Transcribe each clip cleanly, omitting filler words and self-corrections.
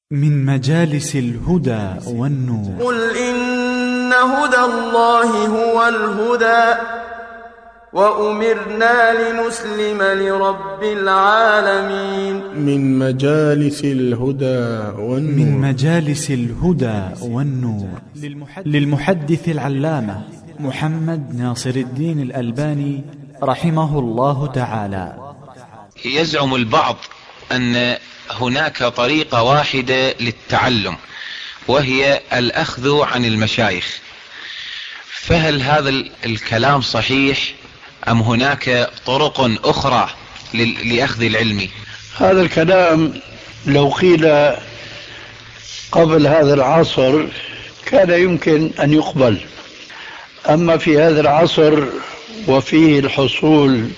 من مجالس الهدى والنور. قل إن هدى الله هو الهدى وأمرنا لنسلم لرب العالمين. من مجالس الهدى والنور. من مجالس الهدى والنور للمحدث العلامة محمد ناصر الدين الألباني رحمه الله تعالى. يزعم البعض أن هناك طريقة واحدة للتعلم وهي الأخذ عن المشايخ، فهل هذا الكلام صحيح أم هناك طرق أخرى لأخذ العلم؟ هذا الكلام لو قيل قبل هذا العصر كان يمكن أن يقبل، أما في هذا العصر وفيه الحصول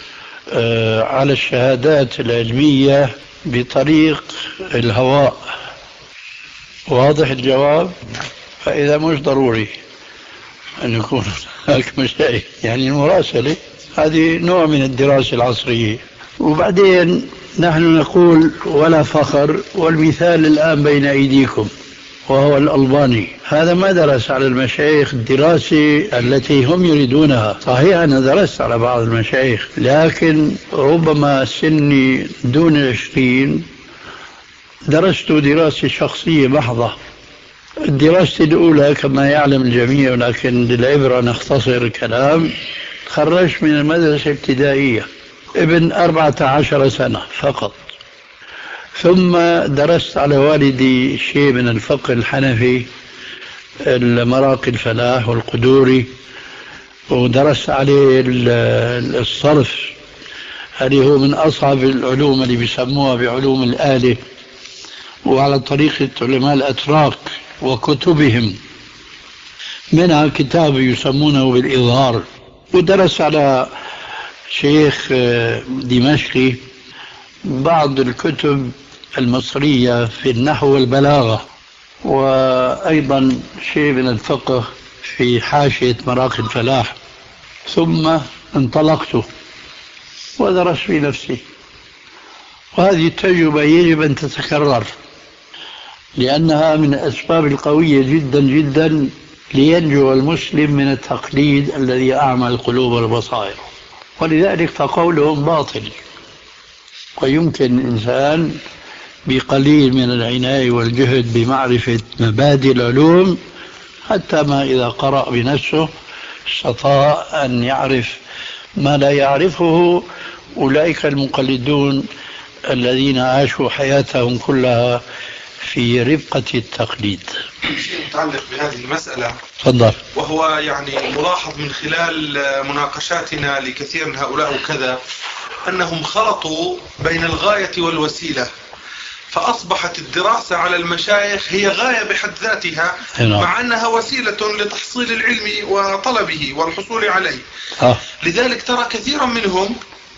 على الشهادات العلمية بطريق الهواء، واضح الجواب؟ فإذا مش ضروري أن يكون هناك مشايخ، يعني المراسلة هذه نوع من الدراسة العصرية. وبعدين نحن نقول ولا فخر، والمثال الآن بين أيديكم وهو الألباني، هذا ما درس على المشايخ الدراسة التي هم يريدونها. صحيح أنا درست على بعض المشايخ، لكن ربما سني دون 20 درست دراسة شخصية محضة. الدراسة الأولى كما يعلم الجميع، لكن للعبرة نختصر الكلام، تخرجت من المدرسة الابتدائية ابن 14 سنة فقط، ثم درست على والدي شيء من الفقه الحنفي، المراقي الفلاح والقدوري، ودرست عليه الصرف، هذه هو من أصعب العلوم اللي بيسموها بعلوم الآلة، وعلى طريقة علماء الأتراك وكتبهم، منها كتاب يسمونه بالإظهار. ودرس على شيخ دمشقي بعض الكتب المصرية في النحو والبلاغة، وأيضا شيء من الفقه في حاشية مراقي الفلاح. ثم انطلقت ودرست في نفسي، وهذه التجربة يجب أن تتكرر، لأنها من الأسباب القوية جدا جدا لينجو المسلم من التقليد الذي أعمى القلوب والبصائر. ولذلك فقولهم باطل، ويمكن الإنسان بقليل من العناية والجهد بمعرفة مبادئ العلوم، حتى ما إذا قرأ بنفسه استطاع أن يعرف ما لا يعرفه أولئك المقلدون الذين عاشوا حياتهم كلها في رفقة التقليد. شيء متعلق بهذه المسألة تفضل. وهو يعني ملاحظ من خلال مناقشاتنا لكثير من هؤلاء وكذا، أنهم خلطوا بين الغاية والوسيلة، فأصبحت الدراسة على المشايخ هي غاية بحد ذاتها، مع أنها وسيلة لتحصيل العلم وطلبه والحصول عليه. لذلك ترى كثيرا منهم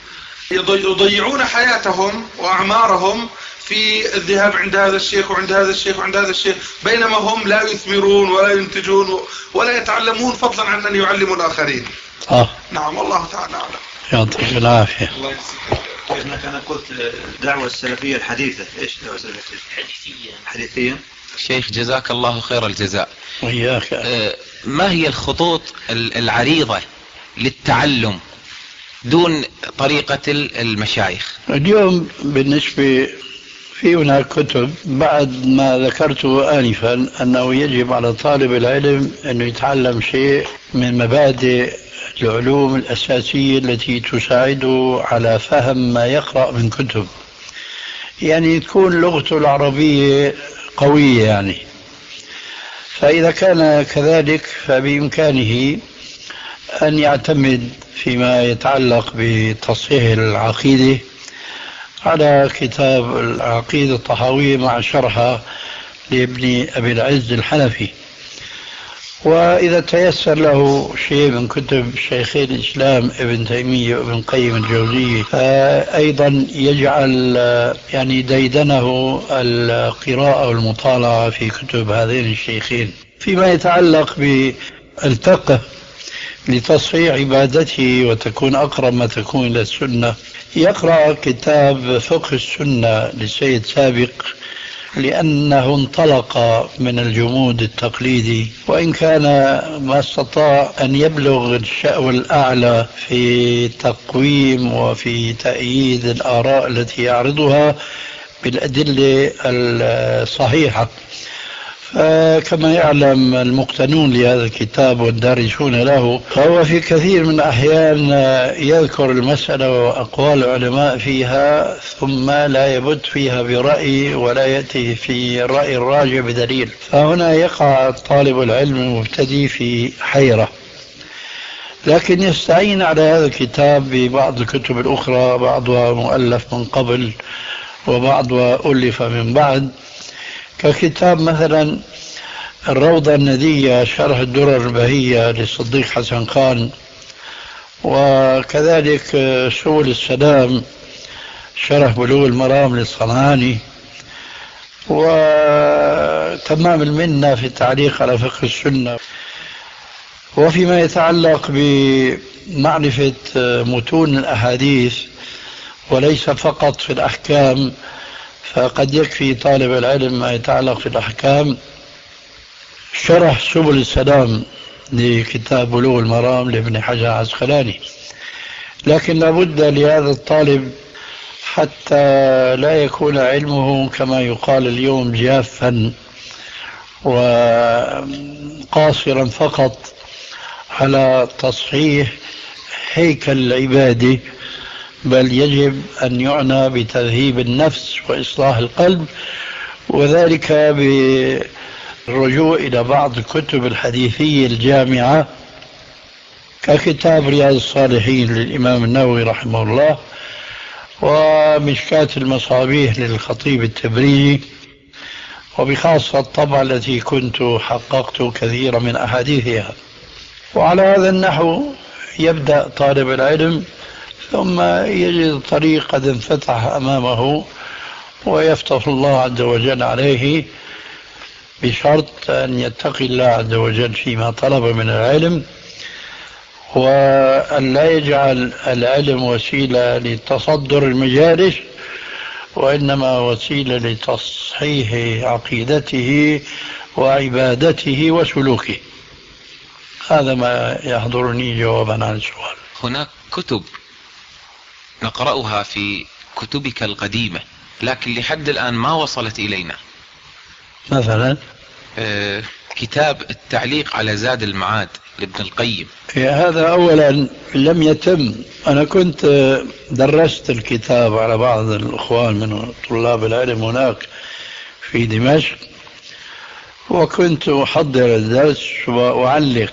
يضيعون حياتهم وأعمارهم في الذهاب عند هذا الشيخ وعند هذا الشيخ وعند هذا الشيخ، بينما هم لا يثمرون ولا ينتجون ولا يتعلمون، فضلا عن أن يعلموا الآخرين. نعم، والله تعالى أعلم. يعطيك العافية. الله يسلمك. أنا قلت الدعوة السلفية الحديثة، إيش الدعوة السلفية؟ حديثية. شيخ جزاك الله خير الجزاء. وإياك. ما هي الخطوط العريضة للتعلم دون طريقة المشايخ؟ اليوم بالنسبة في هناك كتب، بعد ما ذكرته آنفا أنه يجب على طالب العلم أنه يتعلم شيء من مبادئ العلوم الأساسية التي تساعده على فهم ما يقرأ من كتب، يعني تكون لغته العربية قوية يعني. فإذا كان كذلك فبإمكانه أن يعتمد فيما يتعلق بتصحيح العقيدة على كتاب العقيدة الطحاوية مع شرحها لابن أبي العز الحنفي. وإذا تيسر له شيء من كتب شيخي الإسلام ابن تيمية وابن قيم الجوزية، فأيضا يجعل يعني ديدنه القراءة والمطالعة في كتب هذين الشيخين. فيما يتعلق بالفقه لتصحيح عبادته وتكون أقرب ما تكون إلى السنة، يقرأ كتاب فقه السنة للسيد سابق لأنه انطلق من الجمود التقليدي، وإن كان ما استطاع أن يبلغ الشأو الأعلى في تقويم وفي تأييد الآراء التي يعرضها بالأدلة الصحيحة. فكما يعلم المقتنون لهذا الكتاب والدارسون له، فهو في كثير من الأحيان يذكر المسألة وأقوال العلماء فيها ثم لا يبت فيها برأي ولا يأتي في الرأي الراجع بدليل، فهنا يقع طالب العلم المبتدئ في حيرة. لكن يستعين على هذا الكتاب ببعض الكتب الأخرى، بعضها مؤلف من قبل وبعضها ألف من بعد، ككتاب مثلا الروضة الندية شرح الدرر البهية للصديق حسن خان، وكذلك سبل السلام شرح بلوغ المرام للصنعاني، وتمام المنة في التعليق على فقه السنة. وفيما يتعلق بمعرفة متون الأحاديث وليس فقط في الأحكام، فقد يكفي طالب العلم ما يتعلق في الأحكام شرح سبل السلام لكتاب بلوغ المرام لابن حجر العسقلاني. لكن لابد لهذا الطالب حتى لا يكون علمه كما يقال اليوم جافا وقاصرا فقط على تصحيح هيكل العبادة، بل يجب أن يعنى بتذهيب النفس وإصلاح القلب، وذلك بالرجوع إلى بعض الكتب الحديثية الجامعة ككتاب رياض الصالحين للإمام النووي رحمه الله، ومشكاة المصابيح للخطيب التبريزي، وبخاصة الطبعة التي كنت حققت كثيرا من أحاديثها. وعلى هذا النحو يبدأ طالب العلم ثم يجد الطريق قد انفتح أمامه ويفتح الله عز وجل عليه، بشرط أن يتقي الله عز وجل فيما طلب من العلم، وأن لا يجعل العلم وسيلة لتصدر المجالس، وإنما وسيلة لتصحيح عقيدته وعبادته وسلوكه. هذا ما يحضرني جوابا عن السؤال. هناك كتب نقرأها في كتبك القديمة لكن لحد الآن ما وصلت إلينا، مثلا كتاب التعليق على زاد المعاد لابن القيم. هذا أولا لم يتم. أنا كنت درست الكتاب على بعض الأخوان من طلاب العلم هناك في دمشق، وكنت أحضر الدرس وأعلق،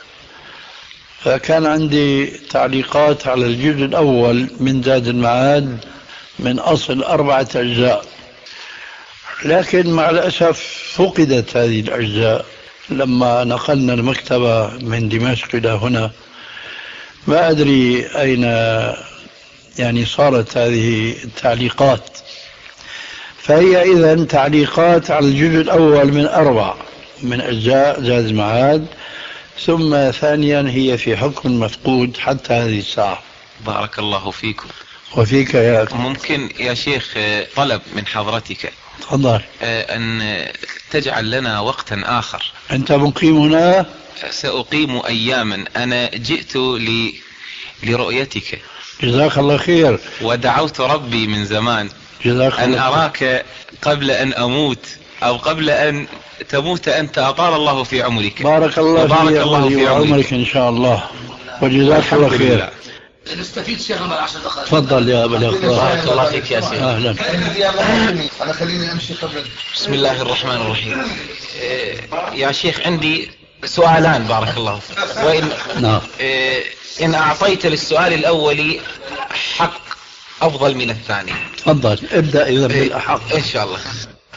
فكان عندي تعليقات على الجزء الأول من زاد المعاد من أصل 4 أجزاء، لكن مع الأسف فقدت هذه الأجزاء لما نقلنا المكتبة من دمشق إلى هنا. ما أدري أين يعني صارت هذه التعليقات. فهي إذن تعليقات على الجزء الأول من 4 من أجزاء زاد المعاد، ثم ثانيا هي في حكم مفقود حتى هذه الساعة. بارك الله فيكم. وفيك يا أخي. ممكن يا شيخ طلب من حضرتك؟ تفضل. أن تجعل لنا وقتا آخر. أنت مقيم هنا؟ سأقيم أياما. أنا جئت لرؤيتك. جزاك الله خير. ودعوت ربي من زمان جزاك أن الله أراك قبل أن أموت أو قبل أن تموت أنت. أطال الله في عمرك. بارك الله في عمرك إن شاء الله، وجزاك الله خير. نستفيد شيخ عمر 10 دقائق. تفضل يا أبا الأخوة. بارك الله فيك يا سيدي. أهلا. أنا خليني أمشي قبل. بسم الله الرحمن الرحيم. يا شيخ عندي سؤالان بارك الله فيك، وإن إن أعطيت للسؤال الأول حق أفضل من الثاني. تفضل ابدأ إذا بالأحق إن شاء الله.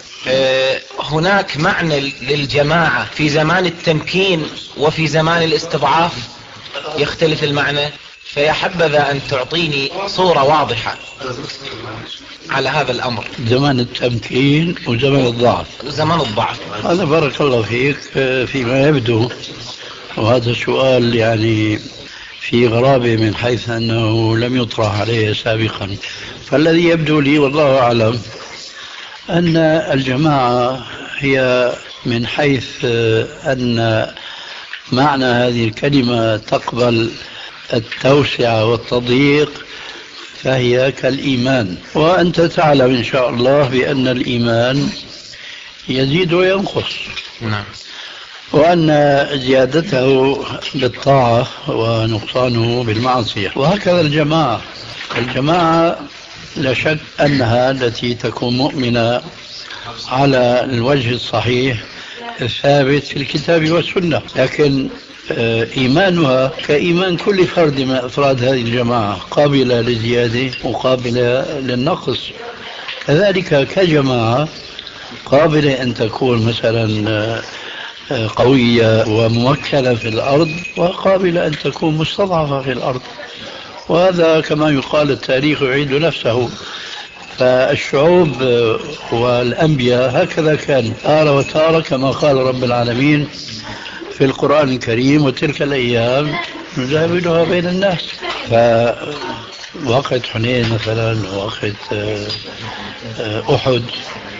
هناك معنى للجماعة في زمان التمكين وفي زمان الاستضعاف يختلف المعنى، فيا حبذا أن تعطيني صورة واضحة على هذا الأمر. زمان التمكين وزمان الضعف. زمان الضعف. هذا بارك الله فيك فيما يبدو، وهذا سؤال يعني في غرابة من حيث أنه لم يطرح عليه سابقا. فالذي يبدو لي والله أعلم أن الجماعة هي من حيث أن معنى هذه الكلمة تقبل التوسعة والتضييق، فهي كالإيمان. وأنت تعلم إن شاء الله بأن الإيمان يزيد وينقص، نعم، وأن زيادته بالطاعة ونقصانه بالمعصية. وهكذا الجماعة لا شك أنها التي تكون مؤمنة على الوجه الصحيح الثابت في الكتاب والسنة، لكن إيمانها كإيمان كل فرد من أفراد هذه الجماعة، قابلة للزيادة وقابلة للنقص. كذلك كجماعة قابلة أن تكون مثلا قوية وممكنة في الأرض، وقابلة أن تكون مستضعفة في الأرض. وهذا كما يقال التاريخ يعيد نفسه. فالشعوب والأنبياء هكذا كان تارة وتارة، كما قال رب العالمين في القرآن الكريم: وتلك الأيام نداولها بين الناس. فوقت حنين مثلا، وقت أحد،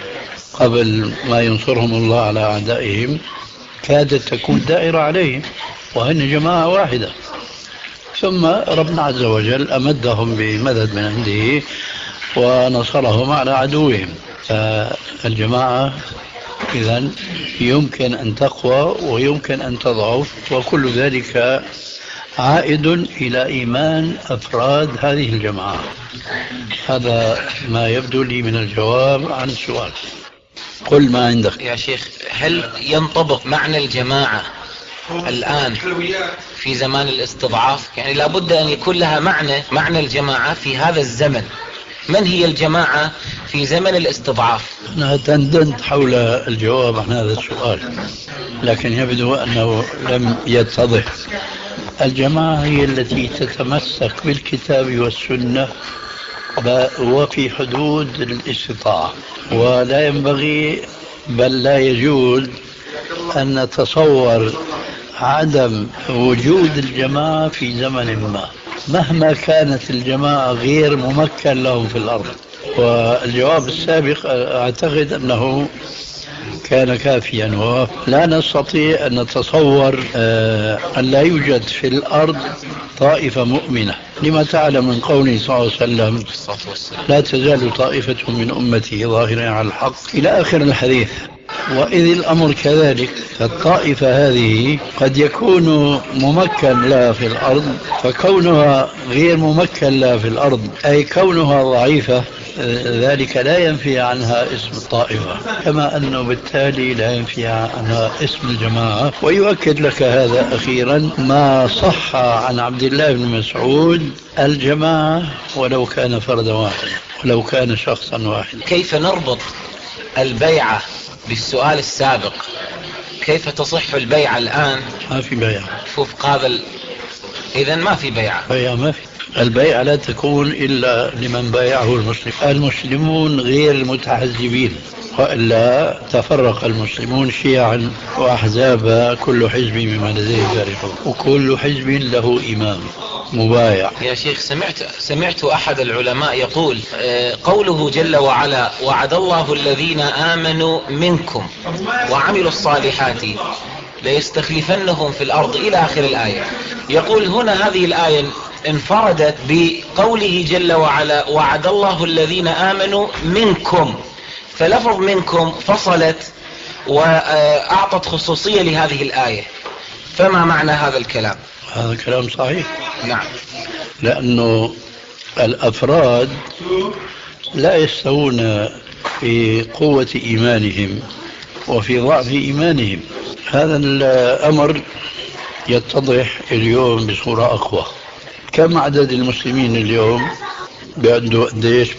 قبل ما ينصرهم الله على أعدائهم، كادت تكون دائرة عليهم وهن جماعة واحدة، ثم ربنا عز وجل أمدهم بمدد من عنده ونصرهم على عدوهم. فالجماعة إذن يمكن أن تقوى ويمكن أن تضعف، وكل ذلك عائد إلى إيمان أفراد هذه الجماعة. هذا ما يبدو لي من الجواب عن السؤال. قل ما عندك يا شيخ. هل ينطبق معنى الجماعة الآن في زمان الاستضعاف؟ يعني لابد أن يكون لها معنى الجماعة في هذا الزمن. من هي الجماعة في زمن الاستضعاف؟ أنا تندنت حول الجواب عن هذا السؤال، لكن يبدو أنه لم يتضح. الجماعة هي التي تتمسك بالكتاب والسنة وفي حدود الاستطاعة، ولا ينبغي بل لا يجوز أن نتصور عدم وجود الجماعة في زمن ما، مهما كانت الجماعة غير ممكن لهم في الأرض. والجواب السابق أعتقد أنه كان كافيا، ولا نستطيع أن نتصور أن لا يوجد في الأرض طائفة مؤمنة، لما تعلم من قوله صلى الله عليه وسلم: لا تزال طائفة من أمتي ظاهرين على الحق، إلى آخر الحديث. وإذ الأمر كذلك، فالطائفة هذه قد يكون ممكن لها في الأرض، فكونها غير ممكن لها في الأرض أي كونها ضعيفة، ذلك لا ينفي عنها اسم الطائفة، كما أنه بالتالي لا ينفي عنها اسم الجماعة. ويؤكد لك هذا أخيرا ما صح عن عبد الله بن مسعود: الجماعة ولو كان فردا واحدا، ولو كان شخصا واحدا. كيف نربط البيعة بالسؤال السابق؟ كيف تصح البيعة الآن؟ ما في بيعة وفق هذا إذن ما في بيعة. ما في. البيعة لا تكون إلا لمن بايعه المسلم. المسلمون غير المتحزبين، وإلا تفرق المسلمون شيعا وأحزابا، كل حزب بما لديه فرحون، وكل حزب له إمام مبايع. يا شيخ، سمعت أحد العلماء يقول قوله جل وعلا: وعد الله الذين آمنوا منكم وعملوا الصالحات ليستخلفنهم في الأرض إلى آخر الآية. يقول هنا هذه الآية انفردت بقوله جل وعلا: وعد الله الذين آمنوا منكم، فلفظ منكم فصلت وأعطت خصوصية لهذه الآية. فما معنى هذا الكلام؟ هذا كلام صحيح. نعم، لأنه الأفراد لا يستوون في قوة إيمانهم وفي ضعف إيمانهم. هذا الأمر يتضح اليوم بصورة أقوى. كم عدد المسلمين اليوم؟ بعنده قديش؟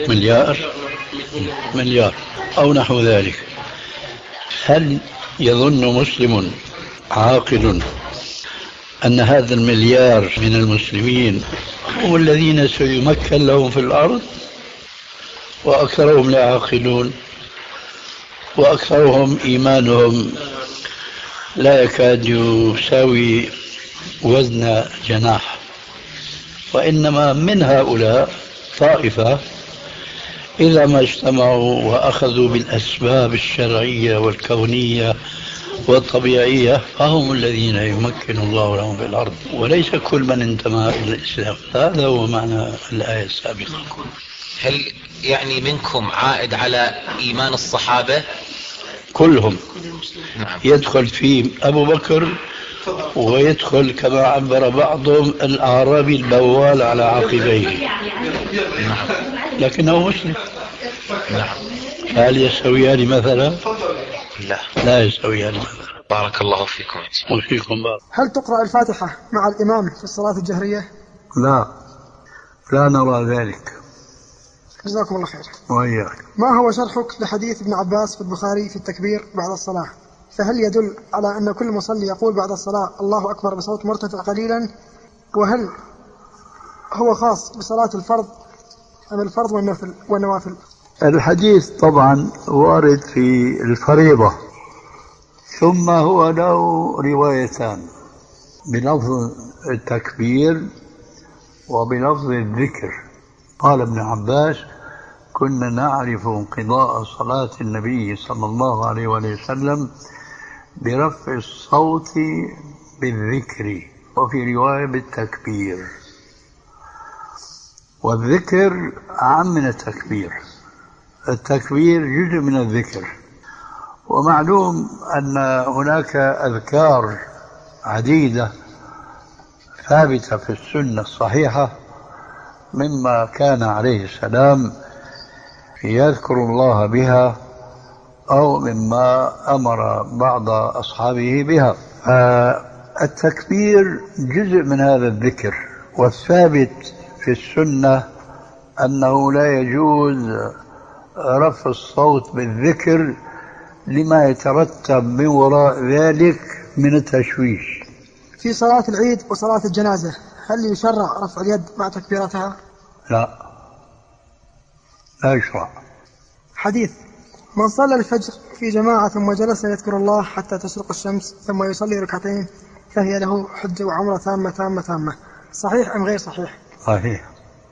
مليار أو نحو ذلك. هل يظن مسلم عاقل أن هذا المليار من المسلمين هم الذين سيمكن لهم في الأرض؟ وأكثرهم لا يعقلون، وأكثرهم إيمانهم لا يكاد يساوي وزن جناح. وإنما من هؤلاء طائفة إذا ما اجتمعوا وأخذوا بالأسباب الشرعية والكونية والطبيعية فهم الذين يمكن الله لهم في الأرض، وليس كل من انتمى إلى الإسلام. هذا هو معنى الآية السابقة. هل يعني منكم عائد على إيمان الصحابة؟ كلهم. نعم. يدخل فيه أبو بكر، ويدخل كما عبر بعضهم الأعرابي البوال على عقبيه. نعم. لكنه مسلم. نعم. هل يستويان مثلا؟ لا يستويان مثلا. بارك الله فيكم. وفيكم بارك. هل تقرأ الفاتحة مع الإمام في الصلاة الجهرية؟ لا نرى ذلك. جزاكم الله خير. وإياك. ما هو شرحك لحديث ابن عباس في البخاري في التكبير بعد الصلاة؟ فهل يدل على أن كل مصلي يقول بعد الصلاة الله أكبر بصوت مرتفع قليلا؟ وهل هو خاص بصلاة الفرض أم الفرض والنوافل؟ الحديث طبعا وارد في الفريضة، ثم هو له روايتان بلفظ التكبير وبلفظ الذكر. قال ابن عباس: كنا نعرف انقضاء صلاة النبي صلى الله عليه وسلم برفع الصوت بالذكر، وفي رواية بالتكبير. والذكر أعم من التكبير. التكبير جزء من الذكر، ومعلوم أن هناك أذكار عديدة ثابتة في السنة الصحيحة مما كان عليه السلام يذكر الله بها، أو مما أمر بعض أصحابه بها. التكبير جزء من هذا الذكر، والثابت في السنة أنه لا يجوز رفع الصوت بالذكر لما يترتب من وراء ذلك من التشويش. في صلاة العيد وصلاة الجنازة هل يشرع رفع اليد مع تكبيرتها؟ لا يشرع. حديث: من صلى الفجر في جماعة ثم جلس يذكر الله حتى تشرق الشمس ثم يصلي ركعتين فهي له حجة وعمرة تامة، صحيح أم غير صحيح؟ صحيح.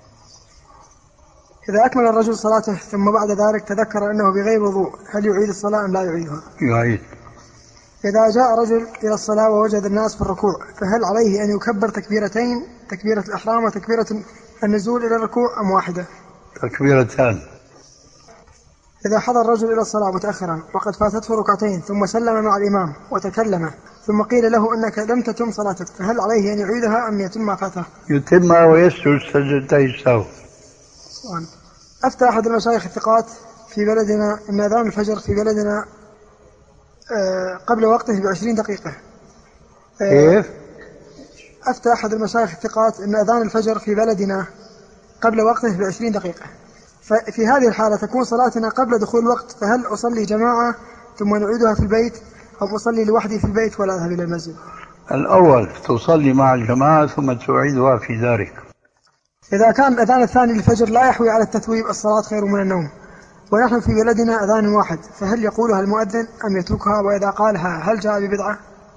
إذا أكمل الرجل صلاته ثم بعد ذلك تذكر أنه بغير وضوء هل يعيد الصلاة أم لا يعيدها؟ يعيد. إذا جاء رجل إلى الصلاة ووجد الناس في الركوع فهل عليه أن يكبر تكبيرتين، تكبيرة الإحرام وتكبيرة النزول إلى الركوع أم واحدة؟ تكبيرتان. إذا حضر الرجل إلى الصلاة متأخرا وقد فاتته ركعتين ثم سلم مع الإمام وتكلم ثم قيل له أنك لم تتم صلاتك فهل عليه أن يعيدها أم يتم ما فاته؟ يتمها ويسجد سجدتي السهو. أفتى أحد المشايخ الثقات في بلدنا أن أذان الفجر في بلدنا قبل وقته ب20 دقيقة. كيف؟ أفتى أحد المشايخ الثقات أن أذان الفجر في بلدنا قبل وقته ب20 دقيقة. ففي هذه الحالة تكون صلاتنا قبل دخول الوقت، فهل أصلي جماعة ثم نعيدها في البيت أو أصلي لوحدي في البيت ولا أذهب إلى المسجد؟ الأول تصلي مع الجماعة ثم تعيدها في دارك. إذا كان الأذان الثاني للفجر لا يحوي على التثويب الصلاة خير من النوم، ونحن في بلدنا أذان واحد، فهل يقولها المؤذن أم يتركها؟ وإذا قالها هل جاء ببدعة؟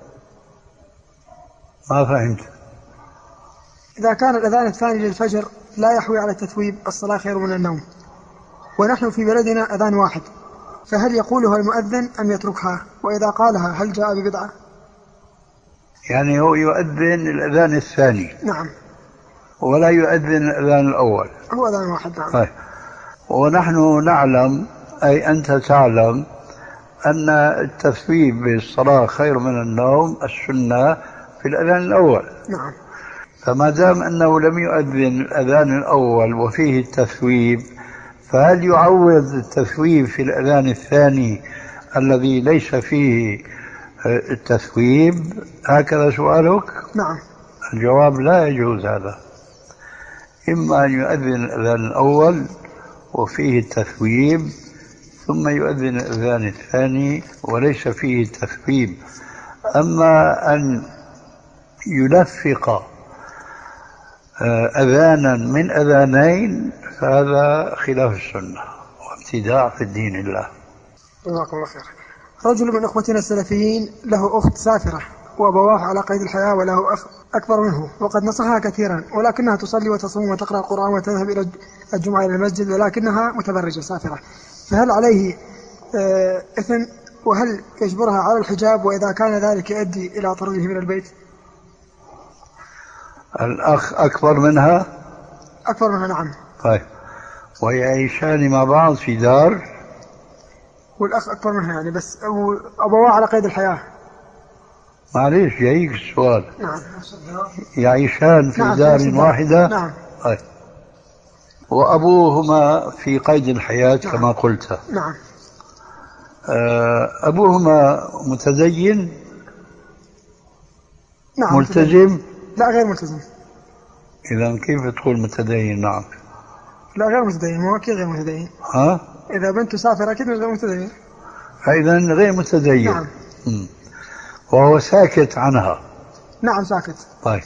ما فهمت. إذا كان الأذان الثاني للفجر لا يحوي على التثويب الصلاة خير من النوم، ونحن في بلدنا أذان واحد، فهل يقولها المؤذن أم يتركها؟ وإذا قالها هل جاء ببدعة؟ يعني هو يؤذن الأذان الثاني. نعم. ولا يؤذن الأذان الأول. هو أذان واحد. نعم. طيب. ونحن نعلم، أي أنت تعلم، أن التثويب بالصلاة خير من النوم السنة في الأذان الأول. نعم. فما دام أنه لم يؤذن الأذان الأول وفيه التثويب، فهل يعوض التثويب في الأذان الثاني الذي ليس فيه التثويب؟ هكذا سؤالك؟ نعم. الجواب: لا يجوز هذا. إما أن يؤذن الأذان الأول وفيه التثويب ثم يؤذن الأذان الثاني وليس فيه التثويب. أما أن يلفق أذانا من أذانين فهذا خلاف السنة وابتداع في الدين الله. جزاكم الله خير. رجل من أخوتنا السلفيين له أخت سافرة وأبواه على قيد الحياة وله أخ أكبر منه وقد نصحها كثيرا، ولكنها تصلي وتصوم وتقرأ القرآن وتذهب إلى الجمعة إلى المسجد، ولكنها متبرجة سافرة، فهل عليه إثم؟ وهل يجبرها على الحجاب؟ وإذا كان ذلك يؤدي إلى طرده من البيت؟ الأخ أكبر منها؟ أكبر منها نعم. طيب، ويعيشان مع بعض في دار؟ والأخ أكبر منها يعني، بس أبواه على قيد الحياة. معليش جايك السؤال. نعم. يعيشان في نعم دار واحدة؟ نعم. طيب، وأبوهما في قيد الحياة نعم. كما قلت. نعم. أبوهما متدين؟ نعم. ملتزم؟ لا غير ملتزم. إذا كيف تقول متدين؟ نعم. لا غير متدين، هو أكيد غير متدين. ها؟ إذا بنته سافر أكيد غير متدين. فإذا غير متدين. نعم. وهو ساكت عنها. نعم ساكت. طيب،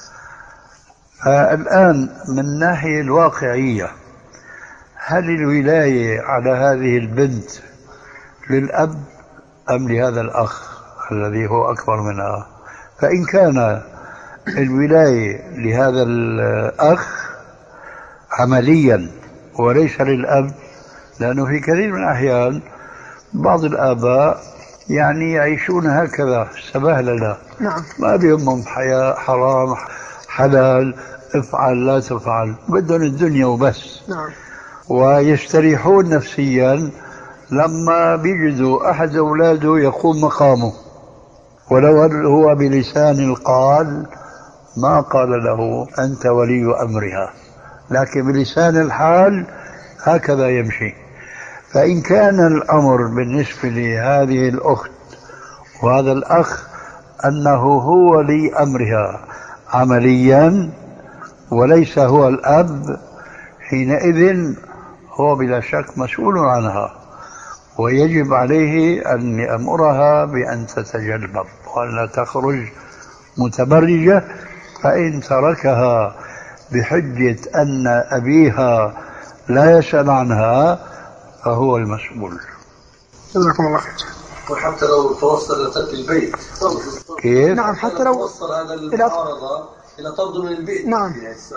الآن من الناحية الواقعية، هل الولاية على هذه البنت للأب أم لهذا الأخ الذي هو أكبر منها؟ فإن كان الولاية لهذا الأخ عمليا وليس للأب، لأنه في كثير من الأحيان بعض الآباء يعني يعيشون هكذا سبهللة. نعم. ما بيهمهم حياة حرام حلال، افعل لا تفعل، بدهم الدنيا وبس. نعم. ويستريحون نفسيا لما بيجدوا أحد أولاده يقوم مقامه، ولو هو بلسان القال ما قال له أنت ولي أمرها، لكن بلسان الحال هكذا يمشي. فإن كان الأمر بالنسبة لهذه الأخت وهذا الأخ أنه هو ولي أمرها عمليا وليس هو الأب، حينئذ هو بلا شك مسؤول عنها، ويجب عليه أن يأمرها بأن تتجنب وأن لا تخرج متبرجة. فإن تركها بحجة أن أبيها لا يسأل عنها فهو المسؤول. جزاكم الله خير. وحتى لو توصل لترك البيت كيف؟ نعم، حتى لو توصل هذا المعارضة إلى طرده من البيت. نعم.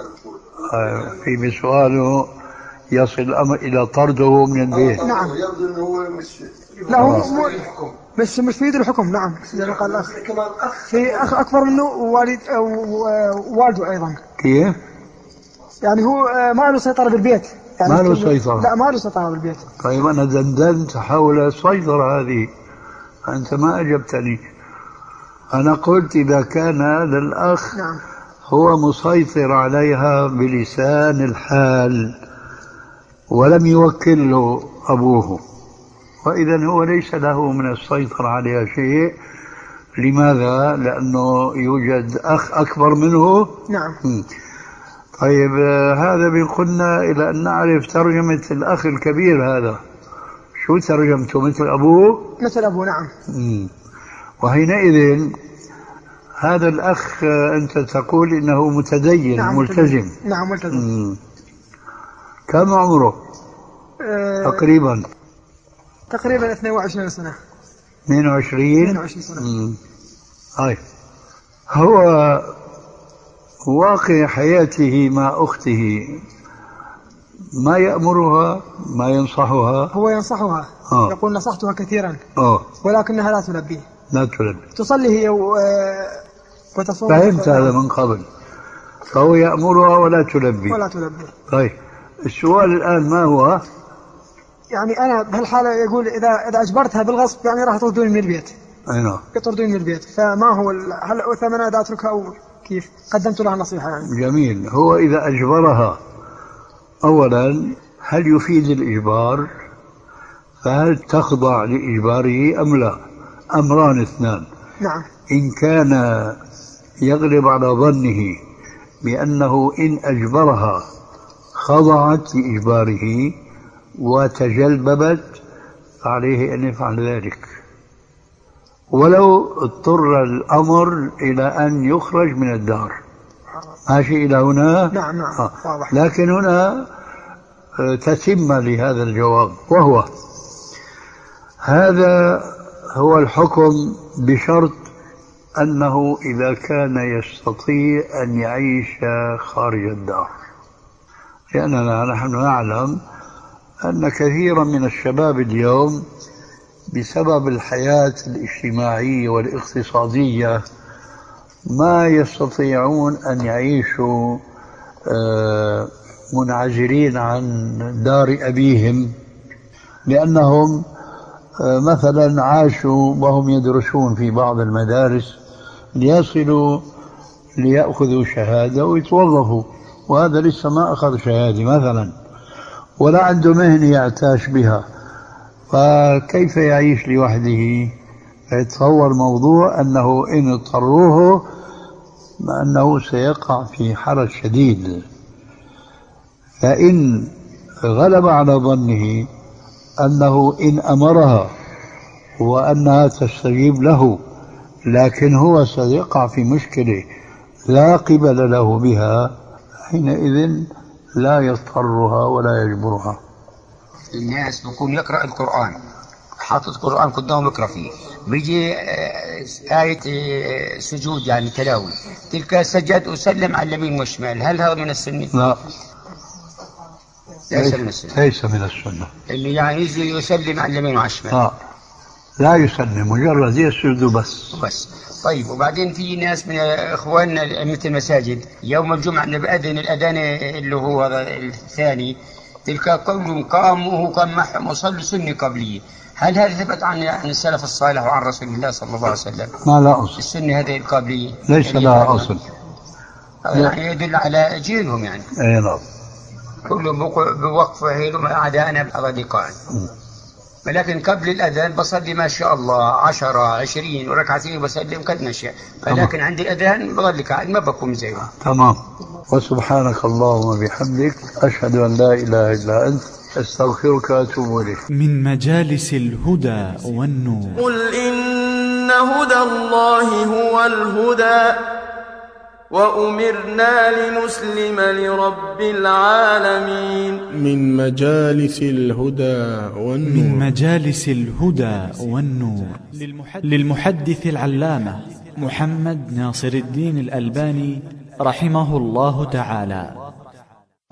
في سؤاله يصل الأمر إلى طرده من البيت. نعم. يبدو أنه هو مش لا هو مش في يد الحكم. نعم. زي ما قال الأخ، في أخ أكبر منه والده أيضا. كيف؟ يعني هو ما له سيطرة بالبيت. يعني ما له سيطرة؟ لا ما له سيطرة بالبيت. طيب أنا دندنت حول السيطرة هذه، أنت ما أجبتني. أنا قلت إذا كان للأخ نعم. هو مسيطر عليها بلسان الحال ولم يوكله أبوه، وإذا هو ليس له من السيطرة عليها شيء. لماذا؟ لأنه يوجد أخ أكبر منه. نعم. طيب، هذا بيقودنا إلى أن نعرف ترجمة الأخ الكبير هذا. شو ترجمته؟ مثل أبوه؟ مثل أبوه. نعم. وحينئذ هذا الأخ أنت تقول إنه متدين. نعم. ملتزم. نعم ملتزم. كم عمره؟ تقريبا 22 سنة. 22 سنة. هاي هو واقع حياته مع أخته، ما يأمرها ما ينصحها. هو ينصحها. يقول نصحتها كثيرا ولكنها لا تلبي. تصلي هي وتصوم. فهمت هذا من قبل. فهو يأمرها ولا تلبي. طيب، السؤال الآن ما هو؟ يعني أنا بهالحالة يقول إذا أجبرتها بالغصب يعني راح تطردوني من البيت. نعم. يطردوني من البيت، فما هو هل أثمن إذا أتركها أو كيف؟ قدمت لها نصيحة يعني. جميل. هو إذا أجبرها، أولا هل يفيد الإجبار؟ فهل تخضع لإجباره أم لا؟ أمران اثنان. نعم. إن كان يغلب على ظنه بأنه إن أجبرها خضعت لإجباره وتجلببت فعليه أن يفعل ذلك، ولو اضطر الأمر إلى أن يخرج من الدار. ماشي إلى هنا؟ نعم نعم. واضح. لكن هنا تتم لهذا الجواب، وهو هذا هو الحكم بشرط أنه إذا كان يستطيع أن يعيش خارج الدار، لأننا نحن نعلم أن كثيرا من الشباب اليوم بسبب الحياة الاجتماعية والاقتصادية ما يستطيعون أن يعيشوا منعزلين عن دار أبيهم، لأنهم مثلا عاشوا وهم يدرسون في بعض المدارس ليصلوا ليأخذوا شهادة ويتوظفوا، وهذا لسه ما أخذ شهادة مثلا ولا عنده مهنة يعتاش بها، فكيف يعيش لوحده؟ فيتصور موضوع أنه إن اضطروه أنه سيقع في حرج شديد. فإن غلب على ظنه أنه إن أمرها وأنها تستجيب له لكن هو سيقع في مشكلة لا قبل له بها، حينئذ لا يضطرها ولا يجبرها. الناس بيكون يقرأ القرآن، حاطط القرآن قدامه يقرأ فيه، بيجي آية سجود يعني تلاوي، تلك سجد وسلم على اليمين والشمال، هل هذا من السنة؟ لا، ليس من السنة. ليس من السنة. اللي يعني يجي يسلم على اليمين وعلى الشمال. لا يسلم، مجرد يسجد بس. طيب، وبعدين في ناس من اخواننا مثل المساجد يوم الجمعة بأذن الأذان اللي هو الثاني، تلك قوم قاموا وهو كان معهم وصلوا سنة قبلية، هل هذا ثبت عن السلف الصالح وعن رسول الله صلى الله عليه وسلم؟ ما لا أصل. السنة هذه القابلية ليس لها أصل، يعني يدل على جيلهم يعني. أي نعم. كلهم بوقفه ما عدا أنا بأغدي قاعد، ولكن قبل الأذان بصلي ما شاء الله 10 20 وركعتين بسلم قد نشاء، ولكن عند الأذان بظل قاعد ما بكون زيهم. تمام. وسبحانك اللهم وبحمدك أشهد أن لا إله إلا أنت أستغفرك وأتوب إليك. من مجالس الهدى والنور. قل إن هدى الله هو الهدى وأمرنا لنسلم لرب العالمين. من مجالس الهدى والنور. من مجالس الهدى والنور للمحدث العلامة محمد ناصر الدين الألباني رحمه الله تعالى.